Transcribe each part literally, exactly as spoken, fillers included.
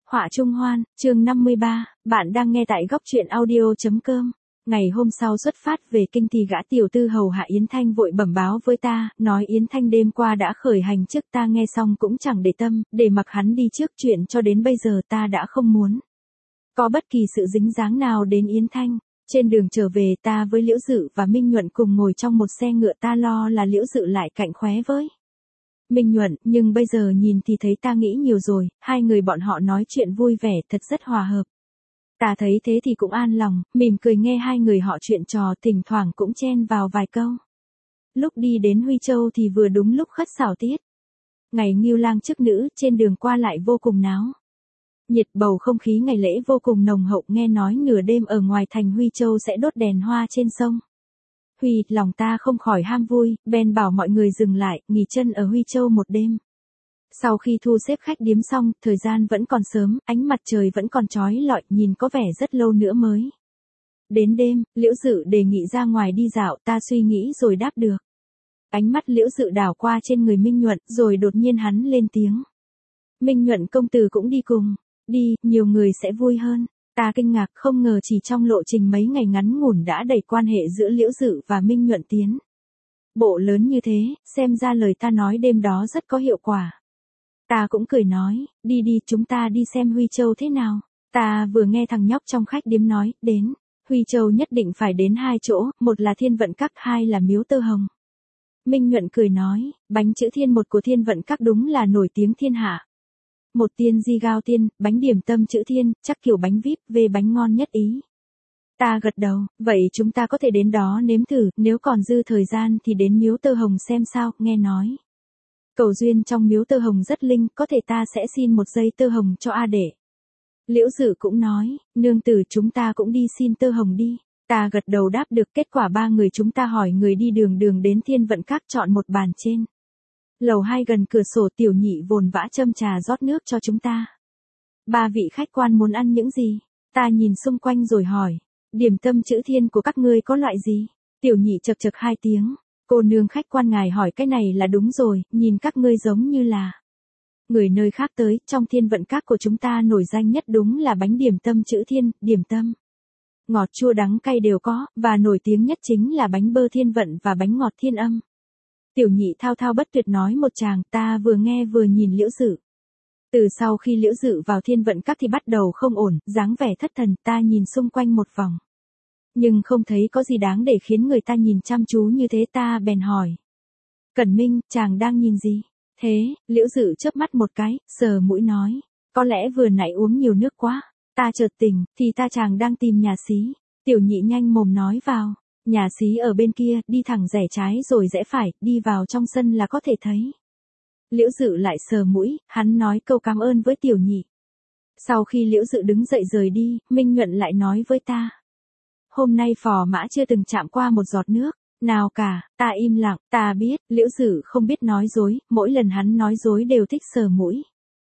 Họa Trung Hoan, chương năm mươi ba, bạn đang nghe tại góc truyện audio.com. Ngày hôm sau xuất phát về kinh thì gã tiểu tư hầu hạ Yến Thanh vội bẩm báo với ta, nói Yến Thanh đêm qua đã khởi hành trước. Ta nghe xong cũng chẳng để tâm, để mặc hắn đi trước. Chuyện cho đến bây giờ ta đã không muốn có bất kỳ sự dính dáng nào đến Yến Thanh. Trên đường trở về ta với Liễu Dự và Minh Nhuận cùng ngồi trong một xe ngựa, ta lo là Liễu Dự lại cạnh khóe với Minh Nhuận, nhưng bây giờ nhìn thì thấy ta nghĩ nhiều rồi, hai người bọn họ nói chuyện vui vẻ thật rất hòa hợp. Ta thấy thế thì cũng an lòng, mỉm cười nghe hai người họ chuyện trò, thỉnh thoảng cũng chen vào vài câu. Lúc đi đến Huy Châu thì vừa đúng lúc Khất Xảo Tiết. Ngày Ngưu Lang chức nữ, trên đường qua lại vô cùng náo nhiệt, bầu không khí ngày lễ vô cùng nồng hậu. Nghe nói nửa đêm ở ngoài thành Huy Châu sẽ đốt đèn hoa trên sông Huy, lòng ta không khỏi ham vui, bèn bảo mọi người dừng lại, nghỉ chân ở Huy Châu một đêm. Sau khi thu xếp khách điếm xong, thời gian vẫn còn sớm, ánh mặt trời vẫn còn chói lọi, nhìn có vẻ rất lâu nữa mới đến đêm. Liễu Dự đề nghị ra ngoài đi dạo, ta suy nghĩ rồi đáp được. Ánh mắt Liễu Dự đảo qua trên người Minh Nhuận, rồi đột nhiên hắn lên tiếng. Minh Nhuận công tử cũng đi cùng. Đi, nhiều người sẽ vui hơn. Ta kinh ngạc, không ngờ chỉ trong lộ trình mấy ngày ngắn ngủn đã đẩy quan hệ giữa Liễu Dự và Minh Nhuận tiến bộ lớn như thế, xem ra lời ta nói đêm đó rất có hiệu quả. Ta cũng cười nói, đi đi, chúng ta đi xem Huy Châu thế nào. Ta vừa nghe thằng nhóc trong khách điếm nói, đến Huy Châu nhất định phải đến hai chỗ, một là Thiên Vận Các, hai là Miếu Tơ Hồng. Minh Nhuận cười nói, bánh chữ thiên một của Thiên Vận Các đúng là nổi tiếng thiên hạ. Một tiên di gao tiên, bánh điểm tâm chữ thiên, chắc kiểu bánh víp, về bánh ngon nhất ý. Ta gật đầu, vậy chúng ta có thể đến đó nếm thử, nếu còn dư thời gian thì đến Miếu Tơ Hồng xem sao. Nghe nói cầu duyên trong Miếu Tơ Hồng rất linh, có thể ta sẽ xin một dây tơ hồng cho A Đệ. Liễu Dự cũng nói, nương tử chúng ta cũng đi xin tơ hồng đi. Ta gật đầu đáp được. Kết quả ba người chúng ta hỏi người đi đường đường đến Thiên Vận Các, chọn một bàn trên lầu hai gần cửa sổ. Tiểu Nhị vồn vã châm trà rót nước cho chúng ta. Ba vị khách quan muốn ăn những gì? Ta nhìn xung quanh rồi hỏi, điểm tâm chữ thiên của các ngươi có loại gì? Tiểu Nhị chật chật hai tiếng, cô nương khách quan ngài hỏi cái này là đúng rồi, nhìn các ngươi giống như là người nơi khác tới. Trong Thiên Vận Các của chúng ta nổi danh nhất đúng là bánh điểm tâm chữ thiên, điểm tâm ngọt chua đắng cay đều có, và nổi tiếng nhất chính là bánh bơ Thiên Vận và bánh ngọt Thiên Âm. Tiểu Nhị thao thao bất tuyệt nói một tràng, ta vừa nghe vừa nhìn Liễu Dự. Từ sau khi Liễu Dự vào Thiên Vận Các thì bắt đầu không ổn, dáng vẻ thất thần. Ta nhìn xung quanh một vòng, nhưng không thấy có gì đáng để khiến người ta nhìn chăm chú như thế. Ta bèn hỏi, Cẩn Minh, chàng đang nhìn gì? Thế, Liễu Dự chớp mắt một cái, sờ mũi nói, có lẽ vừa nãy uống nhiều nước quá. Ta chợt tỉnh, thì ta chàng đang tìm nhà xí. Tiểu Nhị nhanh mồm nói vào, nhà xí ở bên kia, đi thẳng rẽ trái rồi rẽ phải, đi vào trong sân là có thể thấy. Liễu Dự lại sờ mũi, hắn nói câu cảm ơn với Tiểu Nhị. Sau khi Liễu Dự đứng dậy rời đi, Minh Nhuận lại nói với ta, hôm nay phò mã chưa từng chạm qua một giọt nước nào cả. Ta im lặng, ta biết, Liễu Dự không biết nói dối, mỗi lần hắn nói dối đều thích sờ mũi.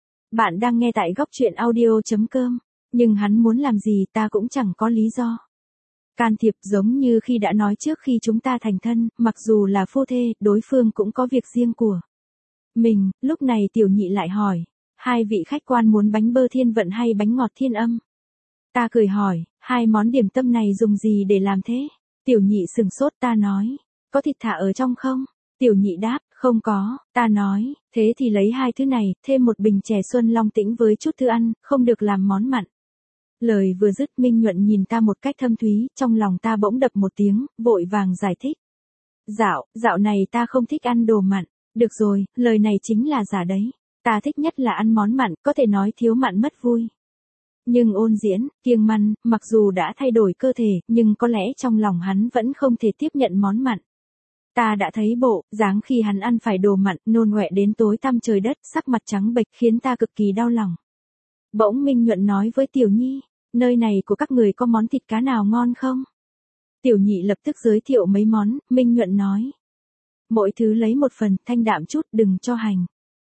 Bạn đang nghe tại góc truyện audio.com, nhưng hắn muốn làm gì ta cũng chẳng có lý do can thiệp. Giống như khi đã nói trước, khi chúng ta thành thân, mặc dù là phu thê, đối phương cũng có việc riêng của mình. Lúc này Tiểu Nhị lại hỏi, hai vị khách quan muốn bánh bơ Thiên Vận hay bánh ngọt Thiên Âm? Ta cười hỏi, hai món điểm tâm này dùng gì để làm thế? Tiểu Nhị sừng sốt. Ta nói, có thịt thả ở trong không? Tiểu Nhị đáp, không có. Ta nói, thế thì lấy hai thứ này, thêm một bình chè Xuân Long Tĩnh với chút thư ăn, không được làm món mặn. Lời vừa dứt, Minh Nhuận nhìn ta một cách thâm thúy, trong lòng ta bỗng đập một tiếng, vội vàng giải thích. Dạo, dạo này ta không thích ăn đồ mặn. Được rồi, lời này chính là giả đấy. Ta thích nhất là ăn món mặn, có thể nói thiếu mặn mất vui. Nhưng Ôn Diễn, kiêng mặn, mặc dù đã thay đổi cơ thể, nhưng có lẽ trong lòng hắn vẫn không thể tiếp nhận món mặn. Ta đã thấy bộ dáng khi hắn ăn phải đồ mặn, nôn ngoẹ đến tối tăm trời đất, sắc mặt trắng bệch, khiến ta cực kỳ đau lòng. Bỗng Minh Nhuận nói với Tiểu Nhi, nơi này của các người có món thịt cá nào ngon không? Tiểu Nhị lập tức giới thiệu mấy món. Minh Nhuận nói, mỗi thứ lấy một phần, thanh đạm chút, đừng cho hành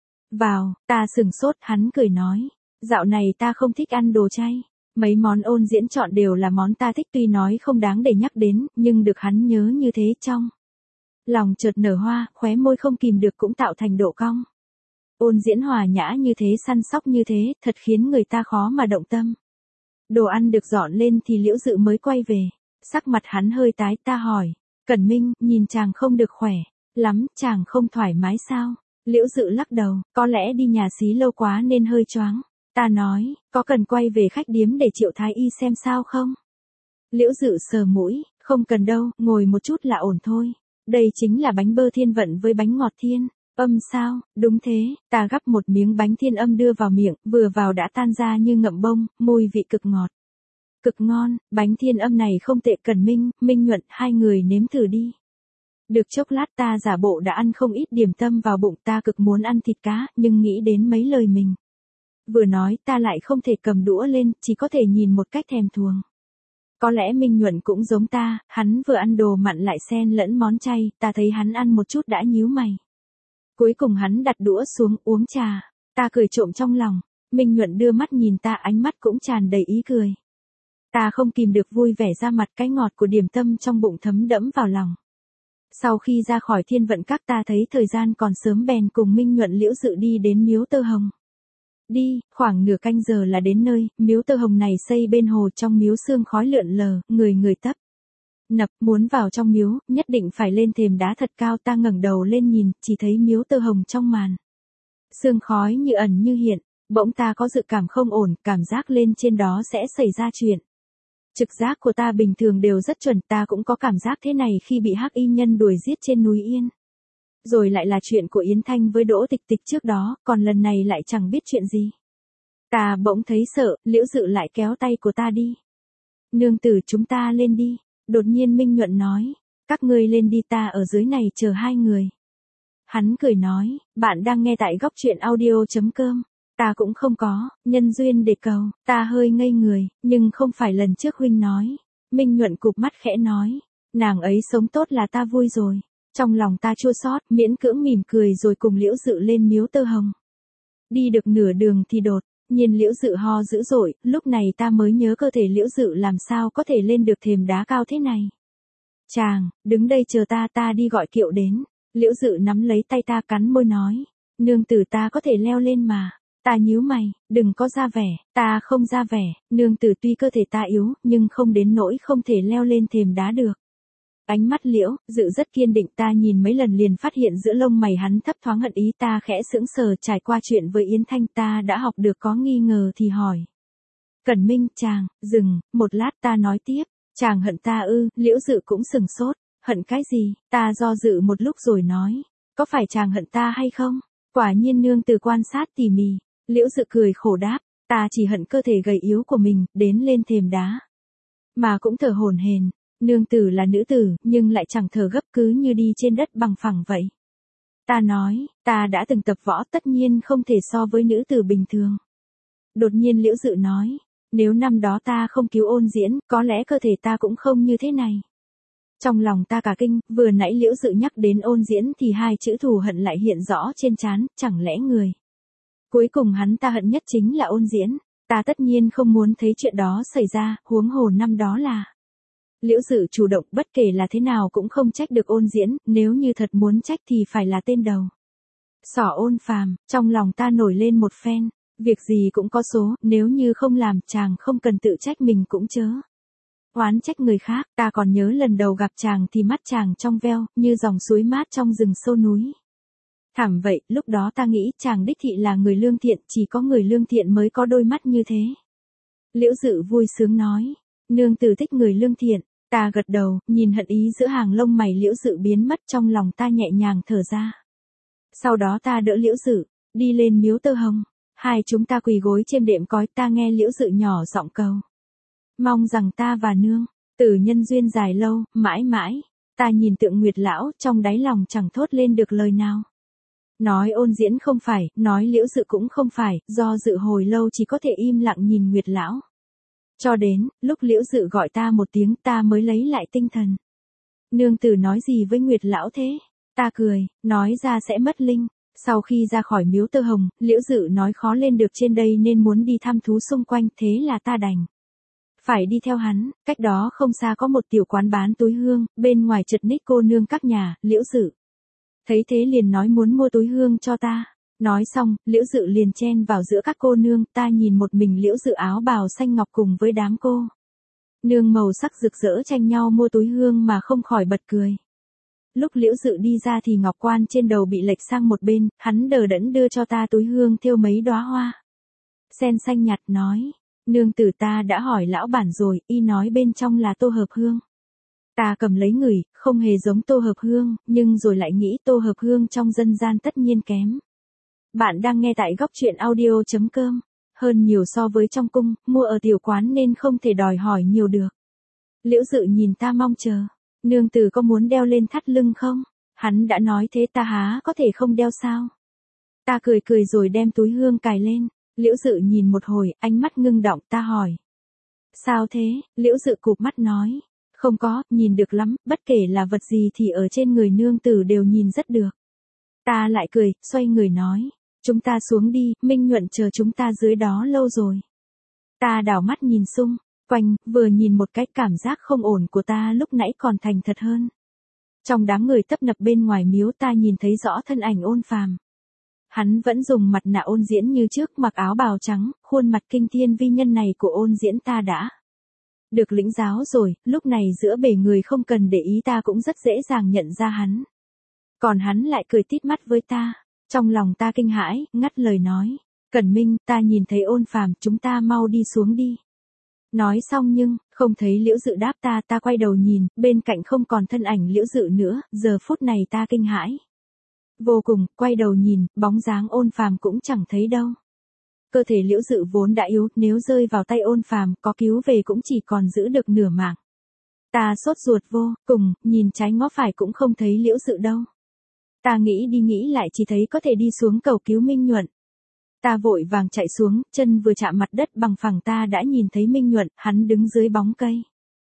vào. Ta sừng sốt, hắn cười nói, dạo này ta không thích ăn đồ chay. Mấy món Ôn Diễn chọn đều là món ta thích, tuy nói không đáng để nhắc đến, nhưng được hắn nhớ như thế trong lòng chợt nở hoa, khóe môi không kìm được cũng tạo thành độ cong. Ôn Diễn hòa nhã như thế, săn sóc như thế, thật khiến người ta khó mà động tâm. Đồ ăn được dọn lên thì Liễu Dự mới quay về. Sắc mặt hắn hơi tái, ta hỏi. Cẩn Minh, nhìn chàng không được khỏe lắm, chàng không thoải mái sao? Liễu Dự lắc đầu, có lẽ đi nhà xí lâu quá nên hơi choáng. Ta nói, có cần quay về khách điếm để Triệu Thái Y xem sao không? Liễu Dự sờ mũi, không cần đâu, ngồi một chút là ổn thôi. Đây chính là bánh bơ thiên vận với bánh ngọt thiên âm sao? Đúng thế, ta gắp một miếng bánh thiên âm đưa vào miệng, vừa vào đã tan ra như ngậm bông, mùi vị cực ngọt. Cực ngon, bánh thiên âm này không tệ. Cẩn Minh, Minh Nhuận, hai người nếm thử đi. Được chốc lát ta giả bộ đã ăn không ít điểm tâm vào bụng, ta cực muốn ăn thịt cá, nhưng nghĩ đến mấy lời mình vừa nói ta lại không thể cầm đũa lên, chỉ có thể nhìn một cách thèm thuồng. Có lẽ Minh Nhuận cũng giống ta, hắn vừa ăn đồ mặn lại xen lẫn món chay, ta thấy hắn ăn một chút đã nhíu mày. Cuối cùng hắn đặt đũa xuống uống trà, ta cười trộm trong lòng. Minh Nhuận đưa mắt nhìn ta, ánh mắt cũng tràn đầy ý cười. Ta không kìm được vui vẻ ra mặt, cái ngọt của điểm tâm trong bụng thấm đẫm vào lòng. Sau khi ra khỏi Thiên Vận Các ta thấy thời gian còn sớm, bèn cùng Minh Nhuận Liễu Dự đi đến miếu Tơ Hồng. Đi, khoảng nửa canh giờ là đến nơi. Miếu Tơ Hồng này xây bên hồ, trong miếu sương khói lượn lờ, người người tấp nập, muốn vào trong miếu, nhất định phải lên thềm đá thật cao. Ta ngẩng đầu lên nhìn, chỉ thấy miếu Tơ Hồng trong màn sương khói như ẩn như hiện. Bỗng ta có dự cảm không ổn, cảm giác lên trên đó sẽ xảy ra chuyện. Trực giác của ta bình thường đều rất chuẩn, ta cũng có cảm giác thế này khi bị hắc y nhân đuổi giết trên núi Yên. Rồi lại là chuyện của Yến Thanh với Đỗ Tịch Tịch trước đó, còn lần này lại chẳng biết chuyện gì. Ta bỗng thấy sợ, Liễu Dự lại kéo tay của ta đi. Nương tử, chúng ta lên đi. Đột nhiên Minh Nhuận nói, các ngươi lên đi, ta ở dưới này chờ hai người. Hắn cười nói, bạn đang nghe tại góc truyện audio chấm com. Ta cũng không có nhân duyên để cầu. Ta hơi ngây người, nhưng không phải lần trước huynh nói. Minh Nhuận cụp mắt khẽ nói, nàng ấy sống tốt là ta vui rồi. Trong lòng ta chua xót, miễn cưỡng mỉm cười rồi cùng Liễu Dự lên miếu Tơ Hồng. Đi được nửa đường thì đột nhiên Liễu Dự ho dữ dội, lúc này ta mới nhớ cơ thể Liễu Dự làm sao có thể lên được thềm đá cao thế này. Chàng, đứng đây chờ ta, ta đi gọi kiệu đến. Liễu Dự nắm lấy tay ta, cắn môi nói, nương tử, ta có thể leo lên mà. Ta nhíu mày, đừng có ra vẻ. Ta không ra vẻ, nương tử, tuy cơ thể ta yếu, nhưng không đến nỗi không thể leo lên thềm đá được. Ánh mắt Liễu Dự rất kiên định, ta nhìn mấy lần liền phát hiện giữa lông mày hắn thấp thoáng hận ý. Ta khẽ sững sờ, trải qua chuyện với Yến Thanh ta đã học được có nghi ngờ thì hỏi. Cẩn Minh, chàng, dừng, một lát ta nói tiếp, chàng hận ta ư? Liễu Dự cũng sừng sốt, hận cái gì? Ta do dự một lúc rồi nói, có phải chàng hận ta hay không? Quả nhiên nương tử quan sát tỉ mỉ. Liễu Dự cười khổ đáp, ta chỉ hận cơ thể gầy yếu của mình, đến lên thềm đá mà cũng thở hổn hển. Nương tử là nữ tử, nhưng lại chẳng thở gấp, cứ như đi trên đất bằng phẳng vậy. Ta nói, ta đã từng tập võ, tất nhiên không thể so với nữ tử bình thường. Đột nhiên Liễu Dự nói, nếu năm đó ta không cứu Ôn Diễn, có lẽ cơ thể ta cũng không như thế này. Trong lòng ta cả kinh, vừa nãy Liễu Dự nhắc đến Ôn Diễn thì hai chữ thù hận lại hiện rõ trên trán, chẳng lẽ người cuối cùng hắn ta hận nhất chính là Ôn Diễn. Ta tất nhiên không muốn thấy chuyện đó xảy ra, huống hồ năm đó là Liễu Dự chủ động, bất kể là thế nào cũng không trách được Ôn Diễn, nếu như thật muốn trách thì phải là tên đầu sỏ Ôn Phàm. Trong lòng ta nổi lên một phen, việc gì cũng có số, nếu như không làm, chàng không cần tự trách mình cũng chớ oán trách người khác. Ta còn nhớ lần đầu gặp chàng thì mắt chàng trong veo, như dòng suối mát trong rừng sâu núi. Thảm vậy, lúc đó ta nghĩ chàng đích thị là người lương thiện, chỉ có người lương thiện mới có đôi mắt như thế. Liễu Dự vui sướng nói, nương tử thích người lương thiện. Ta gật đầu, nhìn hận ý giữa hàng lông mày Liễu Dự biến mất, trong lòng ta nhẹ nhàng thở ra. Sau đó ta đỡ Liễu Dự đi lên miếu Tơ Hồng. Hai chúng ta quỳ gối trên đệm cói, ta nghe Liễu Dự nhỏ giọng cầu, mong rằng ta và nương tử nhân duyên dài lâu, mãi mãi. Ta nhìn tượng Nguyệt lão, trong đáy lòng chẳng thốt lên được lời nào. Nói Ôn Diễn không phải, nói Liễu Dự cũng không phải, do dự hồi lâu chỉ có thể im lặng nhìn Nguyệt lão. Cho đến lúc Liễu Dự gọi ta một tiếng, ta mới lấy lại tinh thần. Nương tử nói gì với Nguyệt lão thế? Ta cười, nói ra sẽ mất linh. Sau khi ra khỏi miếu Tơ Hồng, Liễu Dự nói khó lên được trên đây nên muốn đi thăm thú xung quanh, thế là ta đành phải đi theo hắn. Cách đó không xa có một tiểu quán bán túi hương, bên ngoài chật ních cô nương các nhà. Liễu Dự thấy thế liền nói muốn mua túi hương cho ta. Nói xong, Liễu Dự liền chen vào giữa các cô nương, ta nhìn một mình Liễu Dự áo bào xanh ngọc cùng với đám cô nương màu sắc rực rỡ tranh nhau mua túi hương mà không khỏi bật cười. Lúc Liễu Dự đi ra thì ngọc quan trên đầu bị lệch sang một bên, hắn đờ đẫn đưa cho ta túi hương thêu mấy đóa hoa sen xanh nhạt, nói, nương tử ta đã hỏi lão bản rồi, y nói bên trong là tô hợp hương. Ta cầm lấy ngửi, không hề giống tô hợp hương, nhưng rồi lại nghĩ tô hợp hương trong dân gian tất nhiên kém. Bạn đang nghe tại góc truyện audio.com. Hơn nhiều so với trong cung, mua ở tiểu quán nên không thể đòi hỏi nhiều được. Liễu Dự nhìn ta mong chờ. Nương tử có muốn đeo lên thắt lưng không? Hắn đã nói thế ta há có thể không đeo sao? Ta cười cười rồi đem túi hương cài lên. Liễu Dự nhìn một hồi, ánh mắt ngưng động, ta hỏi. Sao thế? Liễu Dự cụp mắt nói. Không có, nhìn được lắm, bất kể là vật gì thì ở trên người nương tử đều nhìn rất được. Ta lại cười, xoay người nói. Chúng ta xuống đi, Minh Nhuận chờ chúng ta dưới đó lâu rồi. Ta đảo mắt nhìn xung quanh, vừa nhìn một cái cảm giác không ổn của ta lúc nãy còn thành thật hơn. Trong đám người tấp nập bên ngoài miếu ta nhìn thấy rõ thân ảnh Ôn Phàm. Hắn vẫn dùng mặt nạ ôn diễn như trước, mặc áo bào trắng, khuôn mặt kinh thiên vi nhân này của ôn diễn ta đã được lĩnh giáo rồi, lúc này giữa bể người không cần để ý ta cũng rất dễ dàng nhận ra hắn. Còn hắn lại cười tít mắt với ta. Trong lòng ta kinh hãi, ngắt lời nói. Cẩn Minh, ta nhìn thấy Ôn Phàm, chúng ta mau đi xuống đi. Nói xong nhưng, không thấy Liễu Dự đáp ta, ta quay đầu nhìn, bên cạnh không còn thân ảnh Liễu Dự nữa, giờ phút này ta kinh hãi vô cùng, quay đầu nhìn, bóng dáng Ôn Phàm cũng chẳng thấy đâu. Cơ thể Liễu Dự vốn đã yếu, nếu rơi vào tay Ôn Phàm, có cứu về cũng chỉ còn giữ được nửa mạng. Ta sốt ruột vô cùng, nhìn trái ngó phải cũng không thấy Liễu Dự đâu. Ta nghĩ đi nghĩ lại chỉ thấy có thể đi xuống cầu cứu Minh Nhuận. Ta vội vàng chạy xuống, chân vừa chạm mặt đất bằng phẳng ta đã nhìn thấy Minh Nhuận, hắn đứng dưới bóng cây.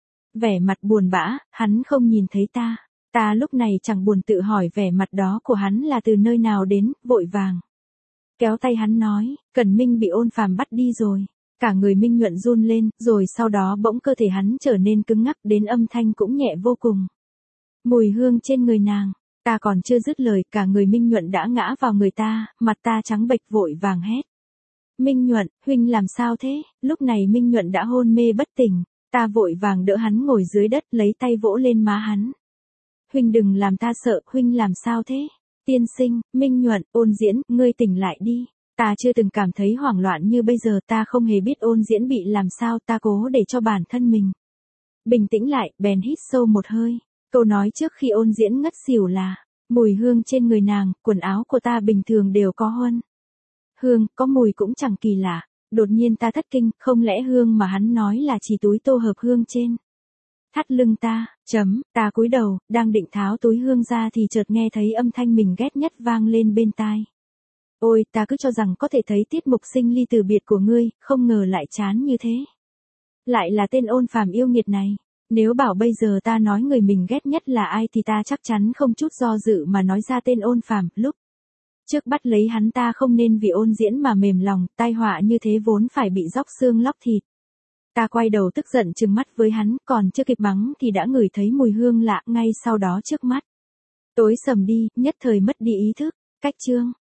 Vẻ mặt buồn bã, hắn không nhìn thấy ta. Ta lúc này chẳng buồn tự hỏi vẻ mặt đó của hắn là từ nơi nào đến, vội vàng kéo tay hắn nói, Cẩn Minh bị Ôn Phàm bắt đi rồi. Cả người Minh Nhuận run lên, rồi sau đó bỗng cơ thể hắn trở nên cứng ngắc, đến âm thanh cũng nhẹ vô cùng. Mùi hương trên người nàng. Ta còn chưa dứt lời, cả người Minh Nhuận đã ngã vào người ta, mặt ta trắng bệch vội vàng hét. Minh Nhuận, huynh làm sao thế? Lúc này Minh Nhuận đã hôn mê bất tỉnh, ta vội vàng đỡ hắn ngồi dưới đất, lấy tay vỗ lên má hắn. Huynh đừng làm ta sợ, huynh làm sao thế? Tiên sinh, Minh Nhuận, Ôn Diễn, ngươi tỉnh lại đi. Ta chưa từng cảm thấy hoảng loạn như bây giờ, ta không hề biết Ôn Diễn bị làm sao, ta cố để cho bản thân mình bình tĩnh lại, bèn hít sâu một hơi. Câu nói trước khi Ôn Diễn ngất xỉu là, mùi hương trên người nàng, quần áo của ta bình thường đều có huân hương, có mùi cũng chẳng kỳ lạ. Đột nhiên ta thất kinh, không lẽ hương mà hắn nói là chỉ túi tô hợp hương trên thắt lưng ta, chấm, ta cúi đầu, đang định tháo túi hương ra thì chợt nghe thấy âm thanh mình ghét nhất vang lên bên tai. Ôi, ta cứ cho rằng có thể thấy tiết mục sinh ly từ biệt của ngươi, không ngờ lại chán như thế. Lại là tên Ôn Phàm yêu nghiệt này. Nếu bảo bây giờ ta nói người mình ghét nhất là ai thì ta chắc chắn không chút do dự mà nói ra tên Ôn Phàm. Lúc trước bắt lấy hắn ta không nên vì Ôn Diễn mà mềm lòng, tai họa như thế vốn phải bị róc xương lóc thịt. Ta quay đầu tức giận trừng mắt với hắn, còn chưa kịp mắng thì đã ngửi thấy mùi hương lạ, ngay sau đó trước mắt tối sầm đi, nhất thời mất đi ý thức. Cách chương